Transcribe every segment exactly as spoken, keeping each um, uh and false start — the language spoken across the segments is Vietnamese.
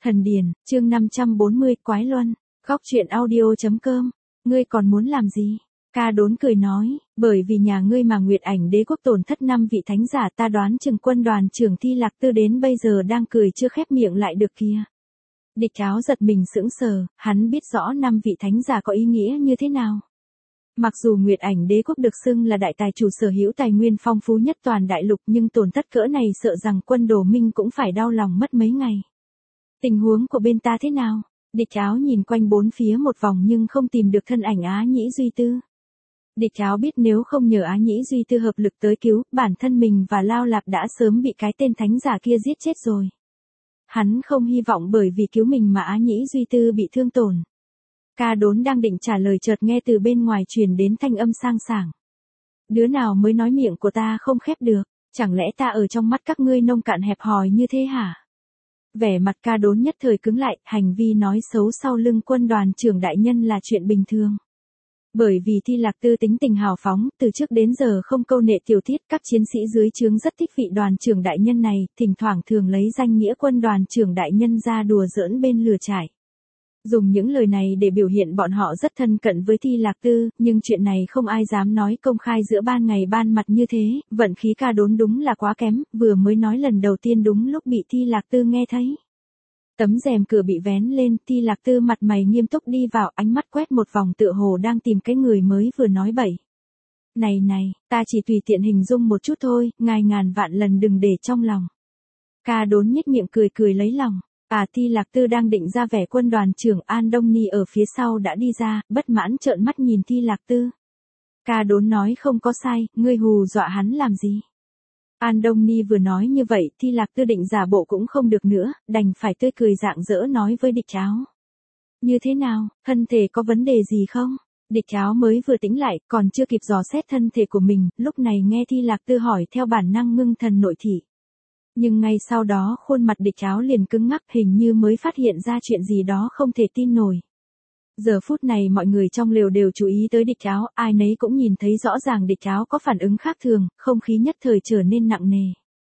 Thần Điền, chương năm trăm bốn mươi, Quái Luân, góc truyện audio.com, ngươi còn muốn làm gì? Ca Đốn cười nói, bởi vì nhà ngươi mà Nguyệt Ảnh Đế quốc tổn thất năm vị thánh giả, ta đoán chừng quân đoàn trưởng Thi Lạc Tư đến bây giờ đang cười chưa khép miệng lại được kia. Địch Áo giật mình sững sờ, hắn biết rõ năm vị thánh giả có ý nghĩa như thế nào. Mặc dù Nguyệt Ảnh Đế quốc được xưng là đại tài chủ sở hữu tài nguyên phong phú nhất toàn đại lục, nhưng tổn thất cỡ này sợ rằng quân Đồ Minh cũng phải đau lòng mất mấy ngày. Tình huống của bên ta thế nào? Địch Áo nhìn quanh bốn phía một vòng nhưng không tìm được thân ảnh Á Nhĩ Duy Tư. Địch Áo biết nếu không nhờ Á Nhĩ Duy Tư hợp lực tới cứu, bản thân mình và Lao Lạp đã sớm bị cái tên thánh giả kia giết chết rồi. Hắn không hy vọng bởi vì cứu mình mà Á Nhĩ Duy Tư bị thương tổn. Ca Đốn đang định trả lời chợt nghe từ bên ngoài truyền đến thanh âm sang sảng. Đứa nào mới nói miệng của ta không khép được, chẳng lẽ ta ở trong mắt các ngươi nông cạn hẹp hòi như thế hả? Vẻ mặt Ca Đốn nhất thời cứng lại, hành vi nói xấu sau lưng quân đoàn trưởng đại nhân là chuyện bình thường. Bởi vì Thi Lạc Tư tính tình hào phóng, từ trước đến giờ không câu nệ tiểu tiết, các chiến sĩ dưới trướng rất thích vị đoàn trưởng đại nhân này, thỉnh thoảng thường lấy danh nghĩa quân đoàn trưởng đại nhân ra đùa giỡn bên lửa trại. Dùng những lời này để biểu hiện bọn họ rất thân cận với Thi Lạc Tư, nhưng chuyện này không ai dám nói công khai giữa ban ngày ban mặt như thế, vận khí Ca Đốn đúng là quá kém, vừa mới nói lần đầu tiên đúng lúc bị Thi Lạc Tư nghe thấy. Tấm rèm cửa bị vén lên, Thi Lạc Tư mặt mày nghiêm túc đi vào, ánh mắt quét một vòng tựa hồ đang tìm cái người mới vừa nói bậy. Này này, ta chỉ tùy tiện hình dung một chút thôi, ngài ngàn vạn lần đừng để trong lòng. Ca Đốn nhếch miệng cười cười lấy lòng. À, Thi Lạc Tư đang định ra vẻ quân đoàn trưởng An Đông Ni ở phía sau đã đi ra, bất mãn trợn mắt nhìn Thi Lạc Tư. Ca Đốn nói không có sai, ngươi hù dọa hắn làm gì? An Đông Ni vừa nói như vậy, Thi Lạc Tư định giả bộ cũng không được nữa, đành phải tươi cười rạng rỡ nói với Địch Áo. Như thế nào, thân thể có vấn đề gì không? Địch Áo mới vừa tỉnh lại, còn chưa kịp dò xét thân thể của mình, lúc này nghe Thi Lạc Tư hỏi theo bản năng ngưng thần nội thị. Nhưng ngay sau đó khuôn mặt Địch Áo liền cứng ngắc, hình như mới phát hiện ra chuyện gì đó không thể tin nổi. Giờ phút này mọi người trong lều đều chú ý tới Địch Áo, ai nấy cũng nhìn thấy rõ ràng Địch Áo có phản ứng khác thường, không khí nhất thời trở nên nặng nề.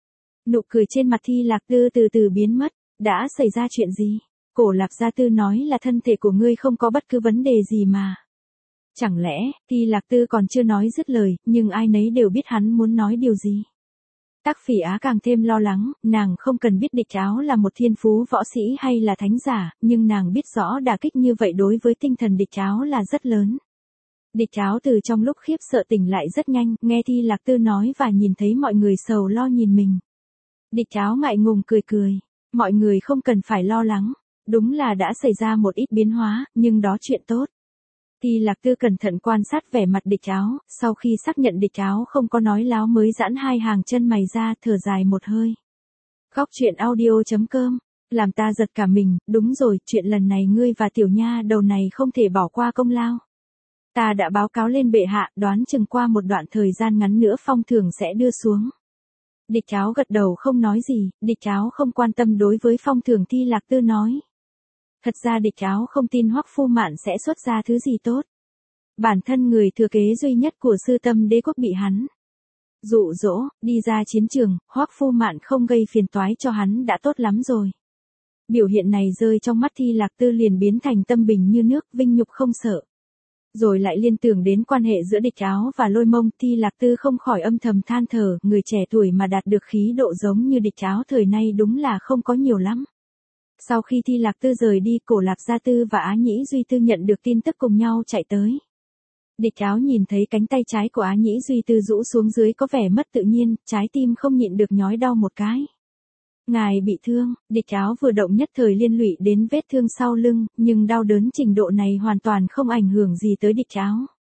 Nụ cười trên mặt Thi Lạc Tư từ từ biến mất, đã xảy ra chuyện gì? Cổ Lạp Gia Tư nói là thân thể của ngươi không có bất cứ vấn đề gì mà. Chẳng lẽ, Thi Lạc Tư còn chưa nói dứt lời, nhưng ai nấy đều biết hắn muốn nói điều gì. Tắc Phỉ Á càng thêm lo lắng, nàng không cần biết Địch Áo là một thiên phú võ sĩ hay là thánh giả, nhưng nàng biết rõ đả kích như vậy đối với tinh thần Địch Áo là rất lớn. Địch Áo từ trong lúc khiếp sợ tỉnh lại rất nhanh, nghe Thi Lạc Tư nói và nhìn thấy mọi người sầu lo nhìn mình. Địch Áo ngại ngùng cười cười, mọi người không cần phải lo lắng, đúng là đã xảy ra một ít biến hóa, nhưng đó chuyện tốt. Thi Lạc Tư cẩn thận quan sát vẻ mặt Địch Áo, sau khi xác nhận Địch Áo không có nói láo mới giãn hai hàng chân mày ra, thở dài một hơi. Góc truyện audio.com, làm ta giật cả mình, đúng rồi, chuyện lần này ngươi và tiểu nha đầu này không thể bỏ qua công lao. Ta đã báo cáo lên bệ hạ, đoán chừng qua một đoạn thời gian ngắn nữa phong thưởng sẽ đưa xuống. Địch Áo gật đầu không nói gì, Địch Áo không quan tâm đối với phong thưởng Thi Lạc Tư nói. Thật ra Địch Áo không tin Hoắc Phu Mạn sẽ xuất ra thứ gì tốt. Bản thân người thừa kế duy nhất của Sư Tâm Đế quốc bị hắn dụ dỗ, đi ra chiến trường, Hoắc Phu Mạn không gây phiền toái cho hắn đã tốt lắm rồi. Biểu hiện này rơi trong mắt Thi Lạc Tư liền biến thành tâm bình như nước, vinh nhục không sợ. Rồi lại liên tưởng đến quan hệ giữa Địch Áo và Lôi Mông, Thi Lạc Tư không khỏi âm thầm than thở, người trẻ tuổi mà đạt được khí độ giống như Địch Áo thời nay đúng là không có nhiều lắm. Sau khi Thi Lạc Tư rời đi, Cổ Lạp Gia Tư và Á Nhĩ Duy Tư nhận được tin tức cùng nhau chạy tới. Địch Áo nhìn thấy cánh tay trái của Á Nhĩ Duy Tư rũ xuống dưới có vẻ mất tự nhiên, trái tim không nhịn được nhói đau một cái. Ngài bị thương, Địch Áo vừa động nhất thời liên lụy đến vết thương sau lưng, nhưng đau đớn trình độ này hoàn toàn không ảnh hưởng gì tới Địch Áo.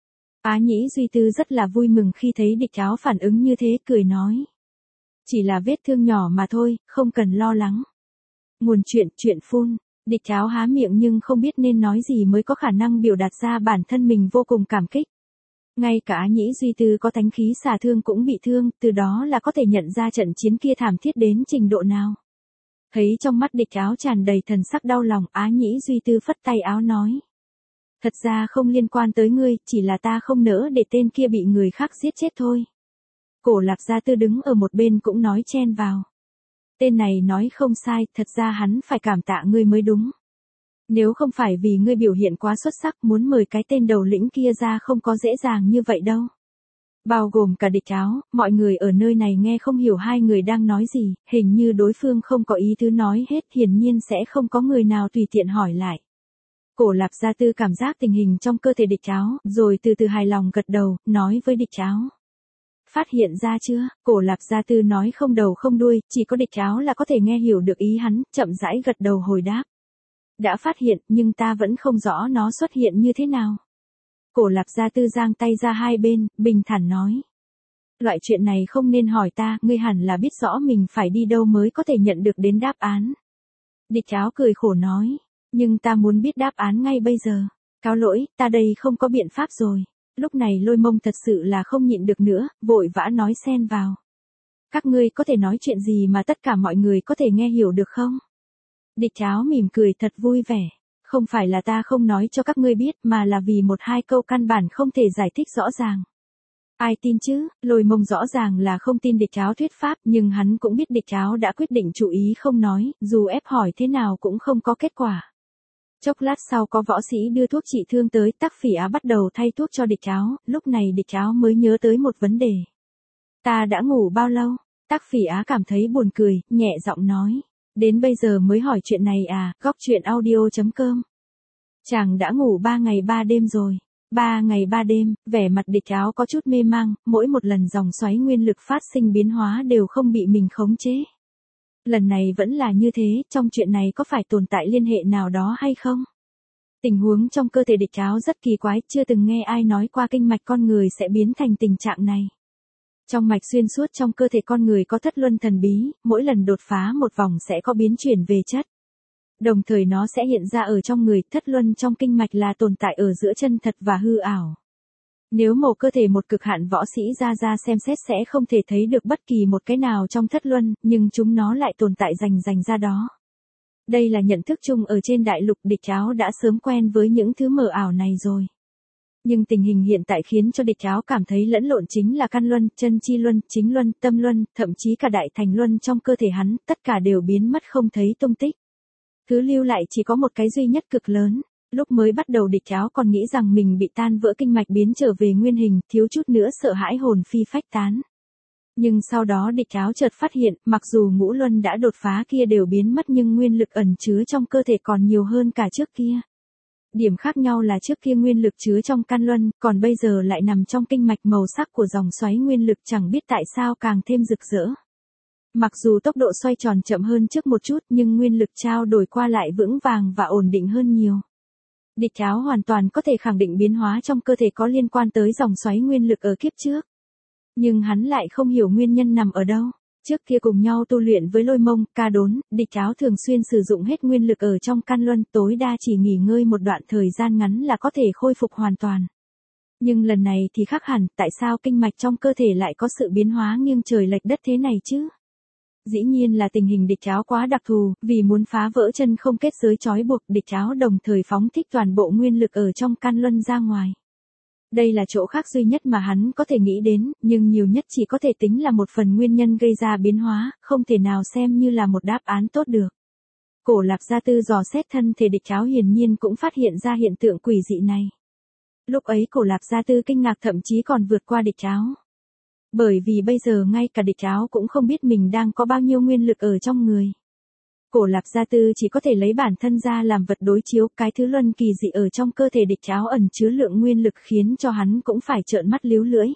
Á Nhĩ Duy Tư rất là vui mừng khi thấy Địch Áo phản ứng như thế, cười nói. Chỉ là vết thương nhỏ mà thôi, không cần lo lắng. Nguồn chuyện, chuyện phun, Địch Áo há miệng nhưng không biết nên nói gì mới có khả năng biểu đạt ra bản thân mình vô cùng cảm kích. Ngay cả Á Nhĩ Duy Tư có thánh khí xà thương cũng bị thương, từ đó là có thể nhận ra trận chiến kia thảm thiết đến trình độ nào. Thấy trong mắt Địch Áo tràn đầy thần sắc đau lòng, Á Nhĩ Duy Tư phất tay áo nói. Thật ra không liên quan tới ngươi, chỉ là ta không nỡ để tên kia bị người khác giết chết thôi. Cổ Lạp Gia Tư đứng ở một bên cũng nói chen vào. Tên này nói không sai, thật ra hắn phải cảm tạ ngươi mới đúng. Nếu không phải vì ngươi biểu hiện quá xuất sắc, muốn mời cái tên đầu lĩnh kia ra không có dễ dàng như vậy đâu. Bao gồm cả địch áo, mọi người ở nơi này nghe không hiểu hai người đang nói gì, hình như đối phương không có ý tứ nói hết, hiển nhiên sẽ không có người nào tùy tiện hỏi lại. Cổ Lạp Gia Tư cảm giác tình hình trong cơ thể địch áo, rồi từ từ hài lòng gật đầu, nói với địch áo. Phát hiện ra chưa? Cổ Lạp Gia Tư nói không đầu không đuôi, chỉ có địch áo là có thể nghe hiểu được ý hắn, chậm rãi gật đầu hồi đáp. Đã phát hiện, nhưng ta vẫn không rõ nó xuất hiện như thế nào. Cổ Lạp Gia Tư giang tay ra hai bên, bình thản nói. Loại chuyện này không nên hỏi ta, ngươi hẳn là biết rõ mình phải đi đâu mới có thể nhận được đến đáp án. Địch áo cười khổ nói, nhưng ta muốn biết đáp án ngay bây giờ. Cáo lỗi, ta đây không có biện pháp rồi. Lúc này Lôi Mông thật sự là không nhịn được nữa, vội vã nói xen vào. Các ngươi có thể nói chuyện gì mà tất cả mọi người có thể nghe hiểu được không? Địch áo mỉm cười thật vui vẻ. Không phải là ta không nói cho các ngươi biết mà là vì một hai câu căn bản không thể giải thích rõ ràng. Ai tin chứ? Lôi Mông rõ ràng là không tin địch áo thuyết pháp, nhưng hắn cũng biết địch áo đã quyết định chủ ý không nói, dù ép hỏi thế nào cũng không có kết quả. Chốc lát sau có võ sĩ đưa thuốc trị thương tới, Tắc Phỉ Á bắt đầu thay thuốc cho địch áo, lúc này địch áo mới nhớ tới một vấn đề. Ta đã ngủ bao lâu? Tắc Phỉ Á cảm thấy buồn cười, nhẹ giọng nói. Đến bây giờ mới hỏi chuyện này à, góc chuyện audio chấm com. Chàng đã ngủ ba ngày ba đêm rồi. Ba ngày ba đêm, vẻ mặt địch áo có chút mê mang, mỗi một lần dòng xoáy nguyên lực phát sinh biến hóa đều không bị mình khống chế. Lần này vẫn là như thế, trong chuyện này có phải tồn tại liên hệ nào đó hay không? Tình huống trong cơ thể địch áo rất kỳ quái, chưa từng nghe ai nói qua kinh mạch con người sẽ biến thành tình trạng này. Trong mạch xuyên suốt trong cơ thể con người có thất luân thần bí, mỗi lần đột phá một vòng sẽ có biến chuyển về chất. Đồng thời nó sẽ hiện ra ở trong người, thất luân trong kinh mạch là tồn tại ở giữa chân thật và hư ảo. Nếu mổ cơ thể một cực hạn võ sĩ ra ra xem xét sẽ không thể thấy được bất kỳ một cái nào trong thất luân, nhưng chúng nó lại tồn tại rành rành ra đó. Đây là nhận thức chung ở trên đại lục, địch áo đã sớm quen với những thứ mờ ảo này rồi. Nhưng tình hình hiện tại khiến cho địch áo cảm thấy lẫn lộn chính là căn luân, chân chi luân, chính luân, tâm luân, thậm chí cả đại thành luân trong cơ thể hắn, tất cả đều biến mất không thấy tung tích. Thứ lưu lại chỉ có một cái duy nhất cực lớn. Lúc mới bắt đầu địch áo còn nghĩ rằng mình bị tan vỡ kinh mạch biến trở về nguyên hình, thiếu chút nữa sợ hãi hồn phi phách tán. Nhưng sau đó địch áo chợt phát hiện, mặc dù ngũ luân đã đột phá kia đều biến mất nhưng nguyên lực ẩn chứa trong cơ thể còn nhiều hơn cả trước kia. Điểm khác nhau là trước kia nguyên lực chứa trong căn luân, còn bây giờ lại nằm trong kinh mạch, màu sắc của dòng xoáy nguyên lực chẳng biết tại sao càng thêm rực rỡ. Mặc dù tốc độ xoay tròn chậm hơn trước một chút nhưng nguyên lực trao đổi qua lại vững vàng và ổn định hơn nhiều. Địch áo hoàn toàn có thể khẳng định biến hóa trong cơ thể có liên quan tới dòng xoáy nguyên lực ở kiếp trước. Nhưng hắn lại không hiểu nguyên nhân nằm ở đâu. Trước kia cùng nhau tu luyện với Lôi Mông, Ca Đốn, địch áo thường xuyên sử dụng hết nguyên lực ở trong căn luân, tối đa chỉ nghỉ ngơi một đoạn thời gian ngắn là có thể khôi phục hoàn toàn. Nhưng lần này thì khác hẳn, tại sao kinh mạch trong cơ thể lại có sự biến hóa nghiêng trời lệch đất thế này chứ? Dĩ nhiên là tình hình địch áo quá đặc thù, vì muốn phá vỡ chân không kết giới trói buộc, địch áo đồng thời phóng thích toàn bộ nguyên lực ở trong căn luân ra ngoài. Đây là chỗ khác duy nhất mà hắn có thể nghĩ đến, nhưng nhiều nhất chỉ có thể tính là một phần nguyên nhân gây ra biến hóa, không thể nào xem như là một đáp án tốt được. Cổ Lạp Gia Tư dò xét thân thể địch áo hiển nhiên cũng phát hiện ra hiện tượng quỷ dị này. Lúc ấy Cổ Lạp Gia Tư kinh ngạc thậm chí còn vượt qua địch áo. Bởi vì bây giờ ngay cả địch áo cũng không biết mình đang có bao nhiêu nguyên lực ở trong người. Cổ Lạp Gia Tư chỉ có thể lấy bản thân ra làm vật đối chiếu, cái thứ luân kỳ dị ở trong cơ thể địch áo ẩn chứa lượng nguyên lực khiến cho hắn cũng phải trợn mắt líu lưỡi.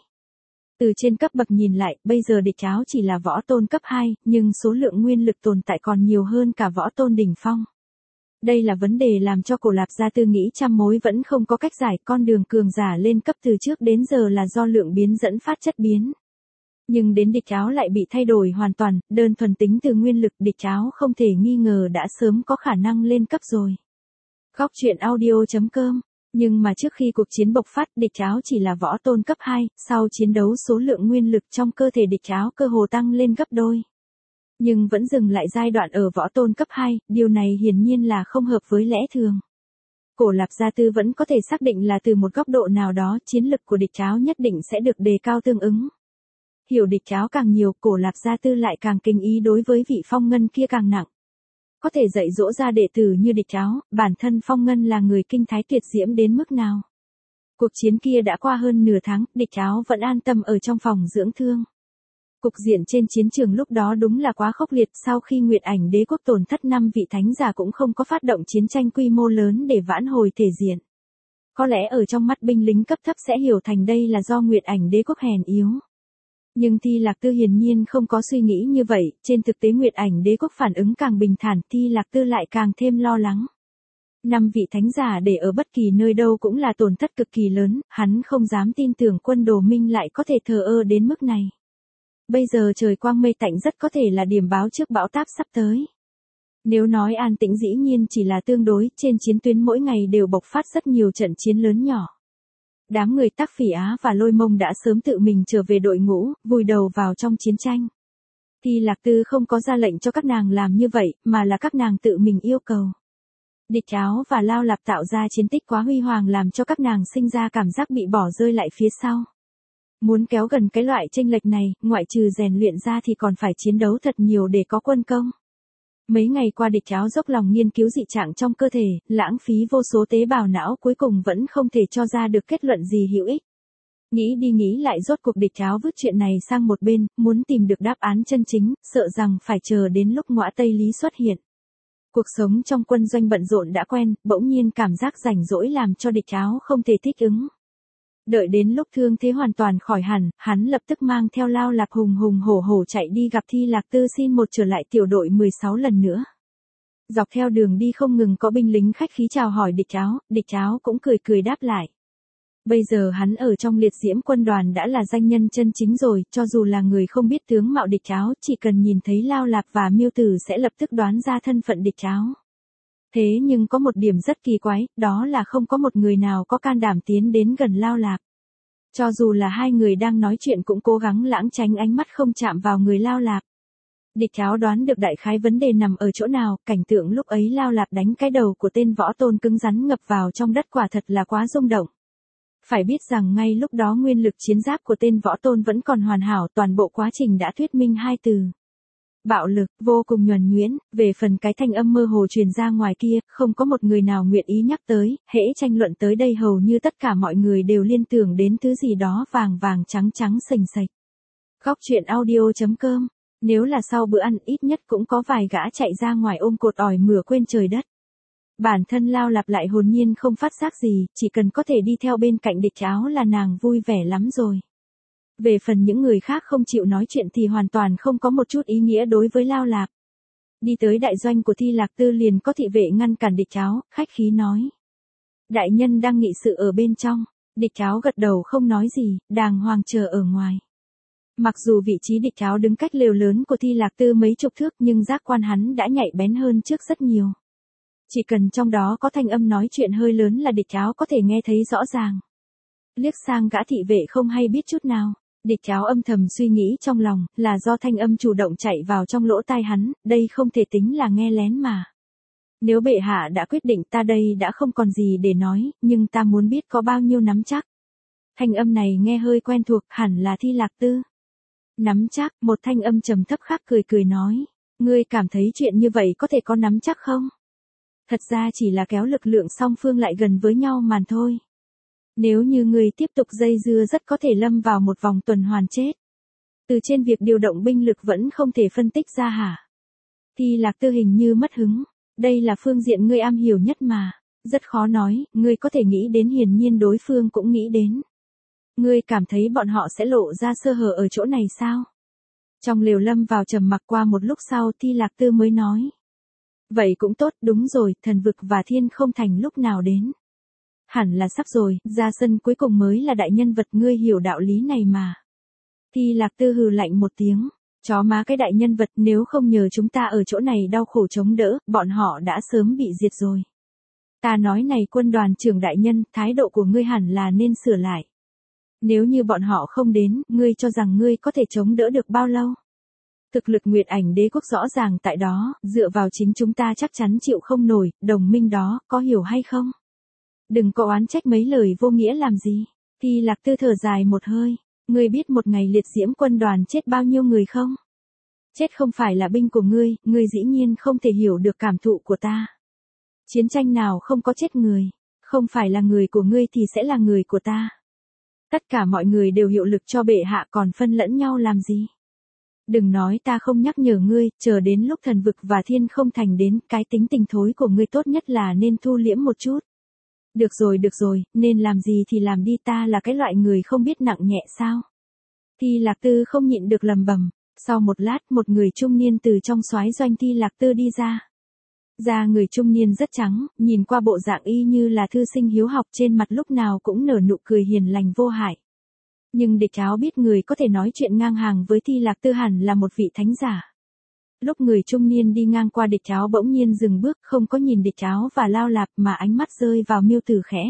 Từ trên cấp bậc nhìn lại, bây giờ địch áo chỉ là võ tôn cấp hai, nhưng số lượng nguyên lực tồn tại còn nhiều hơn cả võ tôn đỉnh phong. Đây là vấn đề làm cho Cổ Lạp Gia Tư nghĩ trăm mối vẫn không có cách giải, con đường cường giả lên cấp từ trước đến giờ là do lượng biến dẫn phát chất biến. Nhưng đến địch áo lại bị thay đổi hoàn toàn, đơn thuần tính từ nguyên lực, địch áo không thể nghi ngờ đã sớm có khả năng lên cấp rồi. Góc chuyện audio chấm com. Nhưng mà trước khi cuộc chiến bộc phát, địch áo chỉ là võ tôn cấp hai, sau chiến đấu số lượng nguyên lực trong cơ thể địch áo cơ hồ tăng lên gấp đôi. Nhưng vẫn dừng lại giai đoạn ở võ tôn cấp hai, điều này hiển nhiên là không hợp với lẽ thường. Cổ Lạp Gia Tư vẫn có thể xác định là từ một góc độ nào đó, chiến lực của địch áo nhất định sẽ được đề cao tương ứng. Hiểu địch Áo càng nhiều, Cổ Lạp Gia Tư lại càng kính ý đối với vị Phong Ngân kia càng nặng. Có thể dạy dỗ ra đệ tử như địch Áo, bản thân Phong Ngân là người kinh thái tuyệt diễm đến mức nào. Cuộc chiến kia đã qua hơn nửa tháng, địch Áo vẫn an tâm ở trong phòng dưỡng thương. Cục diện trên chiến trường lúc đó đúng là quá khốc liệt, sau khi Nguyệt Ảnh Đế quốc tổn thất năm vị thánh giả cũng không có phát động chiến tranh quy mô lớn để vãn hồi thể diện. Có lẽ ở trong mắt binh lính cấp thấp sẽ hiểu thành đây là do Nguyệt Ảnh Đế quốc hèn yếu. Nhưng Thi Lạc Tư hiển nhiên không có suy nghĩ như vậy, trên thực tế Nguyệt Ảnh Đế quốc phản ứng càng bình thản, Thi Lạc Tư lại càng thêm lo lắng. Năm vị thánh giả để ở bất kỳ nơi đâu cũng là tổn thất cực kỳ lớn, hắn không dám tin tưởng quân Đồ Minh lại có thể thờ ơ đến mức này. Bây giờ trời quang mây tạnh rất có thể là điểm báo trước bão táp sắp tới. Nếu nói an tĩnh dĩ nhiên chỉ là tương đối, trên chiến tuyến mỗi ngày đều bộc phát rất nhiều trận chiến lớn nhỏ. Đám người Tắc Phỉ Á và Lôi Mông đã sớm tự mình trở về đội ngũ, vùi đầu vào trong chiến tranh. Thi Lạc Tư không có ra lệnh cho các nàng làm như vậy, mà là các nàng tự mình yêu cầu. Địch Áo và Lao Lạp tạo ra chiến tích quá huy hoàng làm cho các nàng sinh ra cảm giác bị bỏ rơi lại phía sau. Muốn kéo gần cái loại chênh lệch này, ngoại trừ rèn luyện ra thì còn phải chiến đấu thật nhiều để có quân công. Mấy ngày qua địch Áo dốc lòng nghiên cứu dị trạng trong cơ thể, lãng phí vô số tế bào não cuối cùng vẫn không thể cho ra được kết luận gì hữu ích. Nghĩ đi nghĩ lại rốt cuộc địch Áo vứt chuyện này sang một bên, muốn tìm được đáp án chân chính, sợ rằng phải chờ đến lúc ngõa Tây Lý xuất hiện. Cuộc sống trong quân doanh bận rộn đã quen, bỗng nhiên cảm giác rảnh rỗi làm cho địch Áo không thể thích ứng. Đợi đến lúc thương thế hoàn toàn khỏi hẳn, hắn lập tức mang theo Lao Lạp hùng hùng hổ hổ chạy đi gặp Thi Lạc Tư xin một trở lại tiểu đội mười sáu lần nữa. Dọc theo đường đi không ngừng có binh lính khách khí chào hỏi địch Áo, địch Áo cũng cười cười đáp lại. Bây giờ hắn ở trong liệt diễm quân đoàn đã là danh nhân chân chính rồi, cho dù là người không biết tướng mạo địch Áo, chỉ cần nhìn thấy Lao Lạp và Miêu Tử sẽ lập tức đoán ra thân phận địch Áo. Thế nhưng có một điểm rất kỳ quái, đó là không có một người nào có can đảm tiến đến gần Lao Lạp. Cho dù là hai người đang nói chuyện cũng cố gắng lãng tránh ánh mắt không chạm vào người Lao Lạp. Địch Áo đoán được đại khái vấn đề nằm ở chỗ nào, cảnh tượng lúc ấy Lao Lạp đánh cái đầu của tên võ tôn cứng rắn ngập vào trong đất quả thật là quá rung động. Phải biết rằng ngay lúc đó nguyên lực chiến giáp của tên võ tôn vẫn còn hoàn hảo, toàn bộ quá trình đã thuyết minh hai từ. Bạo lực, vô cùng nhuần nhuyễn, về phần cái thanh âm mơ hồ truyền ra ngoài kia, không có một người nào nguyện ý nhắc tới, hễ tranh luận tới đây hầu như tất cả mọi người đều liên tưởng đến thứ gì đó vàng vàng trắng trắng sềnh sạch. Góc truyện audio chấm com, nếu là sau bữa ăn ít nhất cũng có vài gã chạy ra ngoài ôm cột ỏi mửa quên trời đất. Bản thân Lao Lạp lại hồn nhiên không phát giác gì, chỉ cần có thể đi theo bên cạnh địch Áo là nàng vui vẻ lắm rồi. Về phần những người khác không chịu nói chuyện thì hoàn toàn không có một chút ý nghĩa đối với Lao Lạp. Đi tới đại doanh của Thi Lạc Tư liền có thị vệ ngăn cản địch Áo, khách khí nói. Đại nhân đang nghị sự ở bên trong, địch Áo gật đầu không nói gì, đàng hoàng chờ ở ngoài. Mặc dù vị trí địch Áo đứng cách lều lớn của Thi Lạc Tư mấy chục thước nhưng giác quan hắn đã nhạy bén hơn trước rất nhiều. Chỉ cần trong đó có thanh âm nói chuyện hơi lớn là địch Áo có thể nghe thấy rõ ràng. Liếc sang gã thị vệ không hay biết chút nào. Địch Áo âm thầm suy nghĩ trong lòng, là do thanh âm chủ động chạy vào trong lỗ tai hắn, đây không thể tính là nghe lén mà. Nếu bệ hạ đã quyết định ta đây đã không còn gì để nói, nhưng ta muốn biết có bao nhiêu nắm chắc. Thanh âm này nghe hơi quen thuộc, hẳn là Thi Lạc Tư. Nắm chắc, một thanh âm trầm thấp khác cười cười nói, ngươi cảm thấy chuyện như vậy có thể có nắm chắc không? Thật ra chỉ là kéo lực lượng song phương lại gần với nhau màn thôi. Nếu như người tiếp tục dây dưa rất có thể lâm vào một vòng tuần hoàn chết. Từ trên việc điều động binh lực vẫn không thể phân tích ra hả? Thi Lạc Tư hình như mất hứng. Đây là phương diện ngươi am hiểu nhất mà. Rất khó nói, ngươi có thể nghĩ đến hiển nhiên đối phương cũng nghĩ đến. Ngươi cảm thấy bọn họ sẽ lộ ra sơ hở ở chỗ này sao? Trong lều lâm vào trầm mặc qua một lúc sau Thi Lạc Tư mới nói. Vậy cũng tốt, đúng rồi, thần vực và thiên không thành lúc nào đến. Hẳn là sắp rồi, ra sân cuối cùng mới là đại nhân vật, ngươi hiểu đạo lý này mà. Thi Lạc Tư hừ lạnh một tiếng, chó má cái đại nhân vật, nếu không nhờ chúng ta ở chỗ này đau khổ chống đỡ, bọn họ đã sớm bị diệt rồi. Ta nói này quân đoàn trưởng đại nhân, thái độ của ngươi hẳn là nên sửa lại. Nếu như bọn họ không đến, ngươi cho rằng ngươi có thể chống đỡ được bao lâu? Thực lực Nguyệt Ảnh Đế quốc rõ ràng tại đó, dựa vào chính chúng ta chắc chắn chịu không nổi, đồng minh đó, có hiểu hay không? Đừng có oán trách mấy lời vô nghĩa làm gì. Thi Lạc Tư thở dài một hơi. Ngươi biết một ngày liệt diễm quân đoàn chết bao nhiêu người không? Chết không phải là binh của ngươi, ngươi dĩ nhiên không thể hiểu được cảm thụ của ta. Chiến tranh nào không có chết người, không phải là người của ngươi thì sẽ là người của ta. Tất cả mọi người đều hiệu lực cho bệ hạ còn phân lẫn nhau làm gì? Đừng nói ta không nhắc nhở ngươi, chờ đến lúc thần vực và thiên không thành đến, cái tính tình thối của ngươi tốt nhất là nên thu liễm một chút. Được rồi được rồi, nên làm gì thì làm đi, ta là cái loại người không biết nặng nhẹ sao? Thi Lạc Tư không nhịn được lầm bầm. Sau một lát, một người trung niên từ trong soái doanh Thi Lạc Tư đi ra. Da người trung niên rất trắng, nhìn qua bộ dạng y như là thư sinh hiếu học, trên mặt lúc nào cũng nở nụ cười hiền lành vô hại. Nhưng địch áo biết người có thể nói chuyện ngang hàng với Thi Lạc Tư hẳn là một vị thánh giả. Lúc người trung niên đi ngang qua địch áo bỗng nhiên dừng bước, không có nhìn địch áo và Lao Lạp mà ánh mắt rơi vào Miêu Tử khẽ.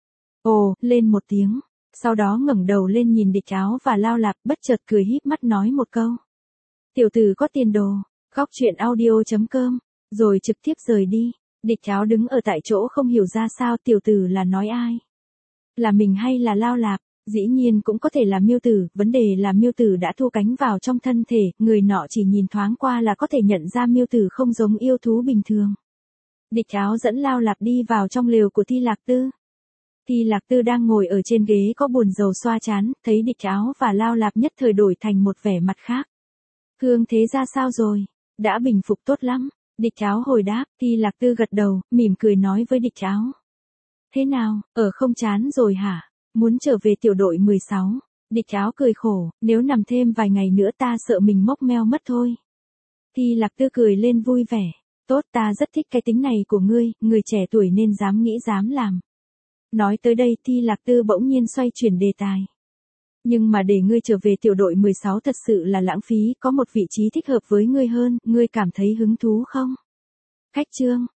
Ồ, lên một tiếng, sau đó ngẩng đầu lên nhìn địch áo và Lao Lạp, bất chợt cười híp mắt nói một câu. Tiểu tử có tiền đồ, góc chuyện audio chấm com, rồi trực tiếp rời đi. Địch áo đứng ở tại chỗ không hiểu ra sao tiểu tử là nói ai. Là mình hay là Lao Lạp, dĩ nhiên cũng có thể là Miêu Tử, vấn đề là Miêu Tử đã thu cánh vào trong thân thể, người nọ chỉ nhìn thoáng qua là có thể nhận ra Miêu Tử không giống yêu thú bình thường. Địch áo dẫn Lao Lạp đi vào trong lều của Thi Lạc Tư. Thi Lạc Tư đang ngồi ở trên ghế có buồn rầu xoa trán, thấy địch áo và Lao Lạp nhất thời đổi thành một vẻ mặt khác. Thương thế ra sao rồi? Đã bình phục tốt lắm. Địch áo hồi đáp, Thi Lạc Tư gật đầu, mỉm cười nói với địch áo. Thế nào, ở không chán rồi hả? Muốn trở về tiểu đội mười sáu. Địch áo cười khổ, nếu nằm thêm vài ngày nữa ta sợ mình mốc meo mất thôi. Thi Lạc Tư cười lên vui vẻ. Tốt, ta rất thích cái tính này của ngươi, người trẻ tuổi nên dám nghĩ dám làm. Nói tới đây Thi Lạc Tư bỗng nhiên xoay chuyển đề tài. Nhưng mà để ngươi trở về tiểu đội mười sáu thật sự là lãng phí, có một vị trí thích hợp với ngươi hơn, ngươi cảm thấy hứng thú không? Khách trương,